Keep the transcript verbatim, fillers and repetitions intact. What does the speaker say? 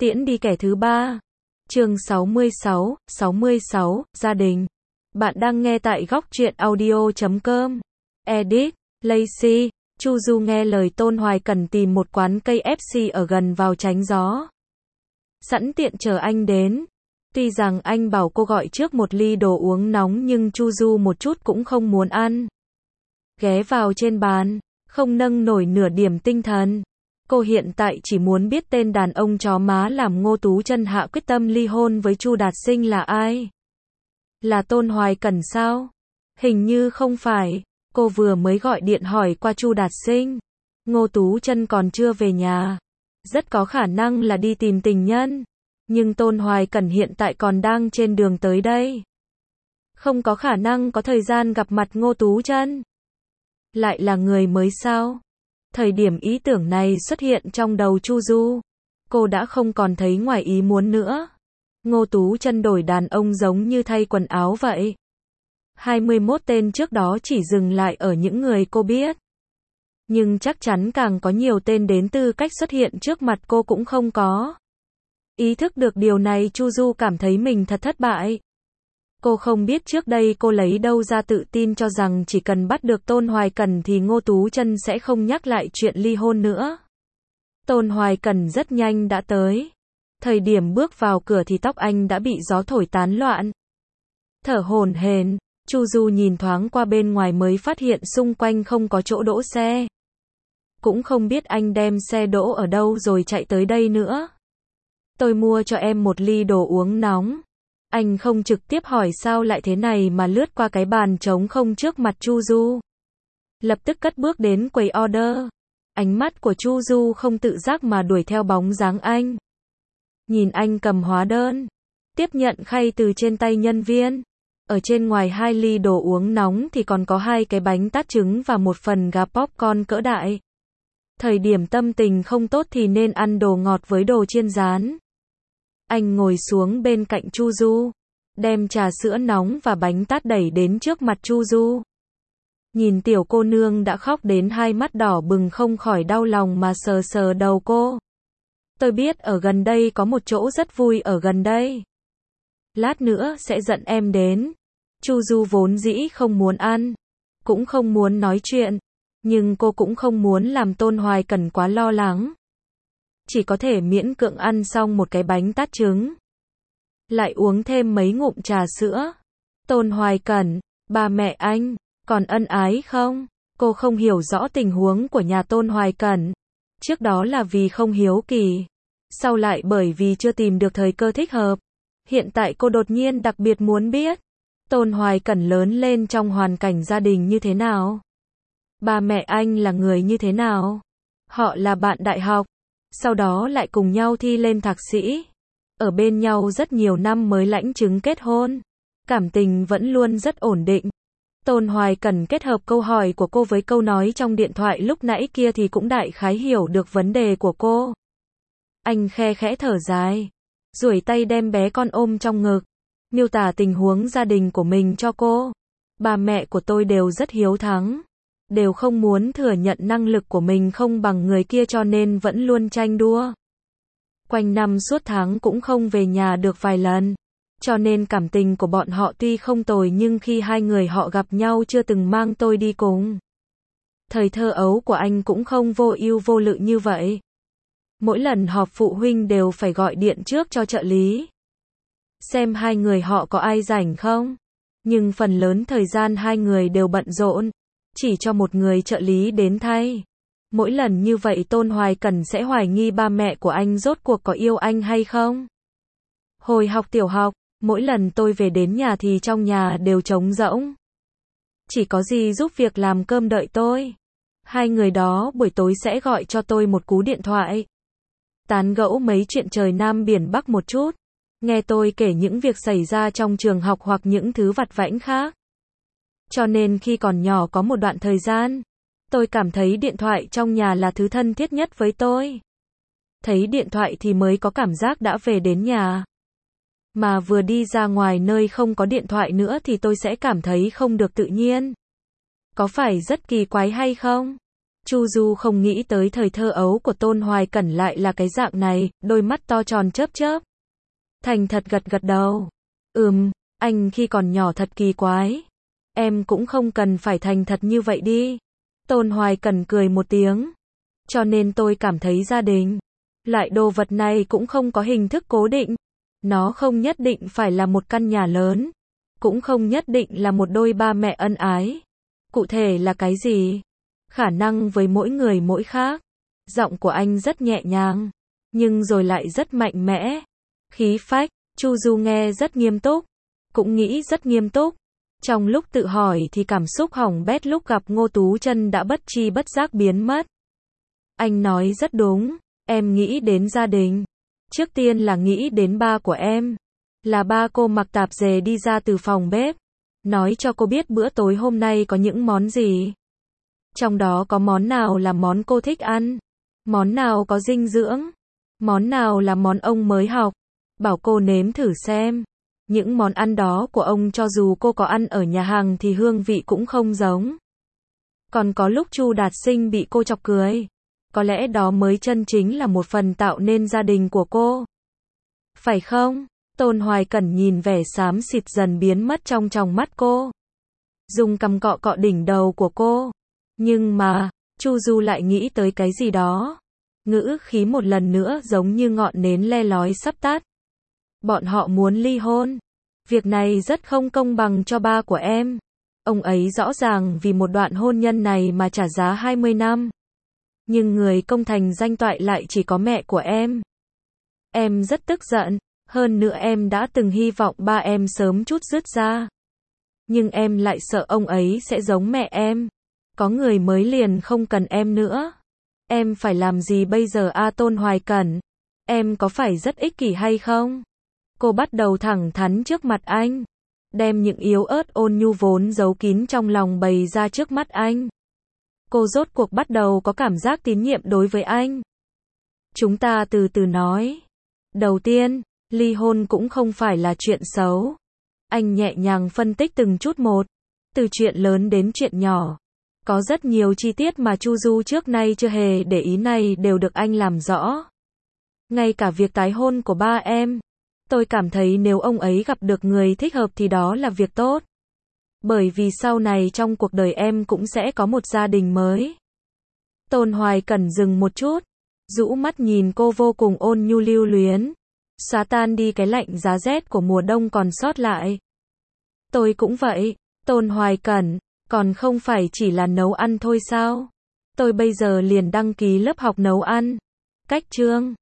Tiễn đi kẻ thứ ba. Chương sáu mươi sáu, sáu mươi sáu, gia đình. Bạn đang nghe tại góc truyện audio chấm com. Edit, Lacey, Chu Du nghe lời Tôn Hoài Cẩn tìm một quán cây ép xê ở gần vào tránh gió. Sẵn tiện chờ anh đến. Tuy rằng anh bảo cô gọi trước một ly đồ uống nóng nhưng Chu Du một chút cũng không muốn ăn. Ghé vào trên bàn, không nâng nổi nửa điểm tinh thần. Cô hiện tại chỉ muốn biết tên đàn ông chó má làm Ngô Tú Chân hạ quyết tâm ly hôn với Chu Đạt Sinh là ai? Là Tôn Hoài Cẩn sao? Hình như không phải. Cô vừa mới gọi điện hỏi qua Chu Đạt Sinh. Ngô Tú Chân còn chưa về nhà. Rất có khả năng là đi tìm tình nhân. Nhưng Tôn Hoài Cẩn hiện tại còn đang trên đường tới đây. Không có khả năng có thời gian gặp mặt Ngô Tú Chân. Lại là người mới sao? Thời điểm ý tưởng này xuất hiện trong đầu Chu Du, cô đã không còn thấy ngoài ý muốn nữa. Ngô Tú Chân đổi đàn ông giống như thay quần áo vậy. hai mươi mốt tên trước đó chỉ dừng lại ở những người cô biết. Nhưng chắc chắn càng có nhiều tên đến tư cách xuất hiện trước mặt cô cũng không có. Ý thức được điều này Chu Du cảm thấy mình thật thất bại. Cô không biết trước đây cô lấy đâu ra tự tin cho rằng chỉ cần bắt được Tôn Hoài Cẩn thì Ngô Tú Chân sẽ không nhắc lại chuyện ly hôn nữa. Tôn Hoài Cẩn rất nhanh đã tới. Thời điểm bước vào cửa thì tóc anh đã bị gió thổi tán loạn. Thở hổn hển, Chu Du nhìn thoáng qua bên ngoài mới phát hiện xung quanh không có chỗ đỗ xe. Cũng không biết anh đem xe đỗ ở đâu rồi chạy tới đây nữa. Tôi mua cho em một ly đồ uống nóng. Anh không trực tiếp hỏi sao lại thế này mà lướt qua cái bàn trống không trước mặt Chu Du. Lập tức cất bước đến quầy order. Ánh mắt của Chu Du không tự giác mà đuổi theo bóng dáng anh. Nhìn anh cầm hóa đơn. Tiếp nhận khay từ trên tay nhân viên. Ở trên ngoài hai ly đồ uống nóng thì còn có hai cái bánh tát trứng và một phần gà popcorn cỡ đại. Thời điểm tâm tình không tốt thì nên ăn đồ ngọt với đồ chiên rán. Anh ngồi xuống bên cạnh Chu Du, đem trà sữa nóng và bánh tát đẩy đến trước mặt Chu Du. Nhìn tiểu cô nương đã khóc đến hai mắt đỏ bừng không khỏi đau lòng mà sờ sờ đầu cô. Tôi biết ở gần đây có một chỗ rất vui ở gần đây. Lát nữa sẽ dẫn em đến. Chu Du vốn dĩ không muốn ăn, cũng không muốn nói chuyện, nhưng cô cũng không muốn làm Tôn Hoài Cẩn quá lo lắng. Chỉ có thể miễn cưỡng ăn xong một cái bánh tát trứng. Lại uống thêm mấy ngụm trà sữa. Tôn Hoài Cẩn, ba mẹ anh, còn ân ái không? Cô không hiểu rõ tình huống của nhà Tôn Hoài Cẩn. Trước đó là vì không hiếu kỳ. Sau lại bởi vì chưa tìm được thời cơ thích hợp. Hiện tại cô đột nhiên đặc biệt muốn biết. Tôn Hoài Cẩn lớn lên trong hoàn cảnh gia đình như thế nào? Ba mẹ anh là người như thế nào? Họ là bạn đại học. Sau đó lại cùng nhau thi lên thạc sĩ. Ở bên nhau rất nhiều năm mới lãnh chứng kết hôn. Cảm tình vẫn luôn rất ổn định. Tôn Hoài Cẩn kết hợp câu hỏi của cô với câu nói trong điện thoại lúc nãy kia thì cũng đại khái hiểu được vấn đề của cô. Anh khe khẽ thở dài, duỗi tay đem bé con ôm trong ngực, miêu tả tình huống gia đình của mình cho cô. Ba mẹ của tôi đều rất hiếu thắng. Đều không muốn thừa nhận năng lực của mình không bằng người kia cho nên vẫn luôn tranh đua. Quanh năm suốt tháng cũng không về nhà được vài lần. Cho nên cảm tình của bọn họ tuy không tồi nhưng khi hai người họ gặp nhau chưa từng mang tôi đi cùng. Thời thơ ấu của anh cũng không vô ưu vô lự như vậy. Mỗi lần họp phụ huynh đều phải gọi điện trước cho trợ lý. Xem hai người họ có ai rảnh không. Nhưng phần lớn thời gian hai người đều bận rộn. Chỉ cho một người trợ lý đến thay. Mỗi lần như vậy Tôn Hoài Cẩn sẽ hoài nghi ba mẹ của anh rốt cuộc có yêu anh hay không. Hồi học tiểu học, mỗi lần tôi về đến nhà thì trong nhà đều trống rỗng. Chỉ có gì giúp việc làm cơm đợi tôi. Hai người đó buổi tối sẽ gọi cho tôi một cú điện thoại. Tán gẫu mấy chuyện trời Nam biển Bắc một chút. Nghe tôi kể những việc xảy ra trong trường học hoặc những thứ vặt vãnh khác. Cho nên khi còn nhỏ có một đoạn thời gian, tôi cảm thấy điện thoại trong nhà là thứ thân thiết nhất với tôi. Thấy điện thoại thì mới có cảm giác đã về đến nhà. Mà vừa đi ra ngoài nơi không có điện thoại nữa thì tôi sẽ cảm thấy không được tự nhiên. Có phải rất kỳ quái hay không? Chu Du không nghĩ tới thời thơ ấu của Tôn Hoài Cẩn lại là cái dạng này, đôi mắt to tròn chớp chớp. Thành thật gật gật đầu. Ừm, anh khi còn nhỏ thật kỳ quái. Em cũng không cần phải thành thật như vậy đi. Tôn Hoài Cẩn cười một tiếng. Cho nên tôi cảm thấy gia đình, loại đồ vật này cũng không có hình thức cố định. Nó không nhất định phải là một căn nhà lớn, cũng không nhất định là một đôi ba mẹ ân ái. Cụ thể là cái gì? Khả năng với mỗi người mỗi khác. Giọng của anh rất nhẹ nhàng, nhưng rồi lại rất mạnh mẽ. Khí phách, Chu Du nghe rất nghiêm túc, cũng nghĩ rất nghiêm túc. Trong lúc tự hỏi thì cảm xúc hỏng bét lúc gặp Ngô Tú Chân đã bất tri bất giác biến mất. Anh nói rất đúng, em nghĩ đến gia đình. Trước tiên là nghĩ đến ba của em. Là ba cô mặc tạp dề đi ra từ phòng bếp. Nói cho cô biết bữa tối hôm nay có những món gì. Trong đó có món nào là món cô thích ăn. Món nào có dinh dưỡng. Món nào là món ông mới học. Bảo cô nếm thử xem. Những món ăn đó của ông cho dù cô có ăn ở nhà hàng thì hương vị cũng không giống. Còn có lúc Chu Đạt Sinh bị cô chọc cười. Có lẽ đó mới chân chính là một phần tạo nên gia đình của cô. Phải không? Tôn Hoài Cẩn nhìn vẻ xám xịt dần biến mất trong tròng mắt cô. Dùng cằm cọ cọ đỉnh đầu của cô. Nhưng mà, Chu Du lại nghĩ tới cái gì đó. Ngữ khí một lần nữa giống như ngọn nến le lói sắp tắt. Bọn họ muốn ly hôn. Việc này rất không công bằng cho ba của em. Ông ấy rõ ràng vì một đoạn hôn nhân này mà trả giá hai mươi năm. Nhưng người công thành danh toại lại chỉ có mẹ của em. Em rất tức giận. Hơn nữa em đã từng hy vọng ba em sớm chút dứt ra. Nhưng em lại sợ ông ấy sẽ giống mẹ em. Có người mới liền không cần em nữa. Em phải làm gì bây giờ a Tôn Hoài Cẩn? Em có phải rất ích kỷ hay không? Cô bắt đầu thẳng thắn trước mặt anh. Đem những yếu ớt ôn nhu vốn giấu kín trong lòng bày ra trước mắt anh. Cô rốt cuộc bắt đầu có cảm giác tín nhiệm đối với anh. Chúng ta từ từ nói. Đầu tiên, ly hôn cũng không phải là chuyện xấu. Anh nhẹ nhàng phân tích từng chút một. Từ chuyện lớn đến chuyện nhỏ. Có rất nhiều chi tiết mà Chu Du trước nay chưa hề để ý này đều được anh làm rõ. Ngay cả việc tái hôn của ba em. Tôi cảm thấy nếu ông ấy gặp được người thích hợp thì đó là việc tốt. Bởi vì sau này trong cuộc đời em cũng sẽ có một gia đình mới. Tôn Hoài Cẩn dừng một chút. Rũ mắt nhìn cô vô cùng ôn nhu lưu luyến. Xóa tan đi cái lạnh giá rét của mùa đông còn sót lại. Tôi cũng vậy. Tôn Hoài Cẩn. Còn không phải chỉ là nấu ăn thôi sao? Tôi bây giờ liền đăng ký lớp học nấu ăn. Cách chương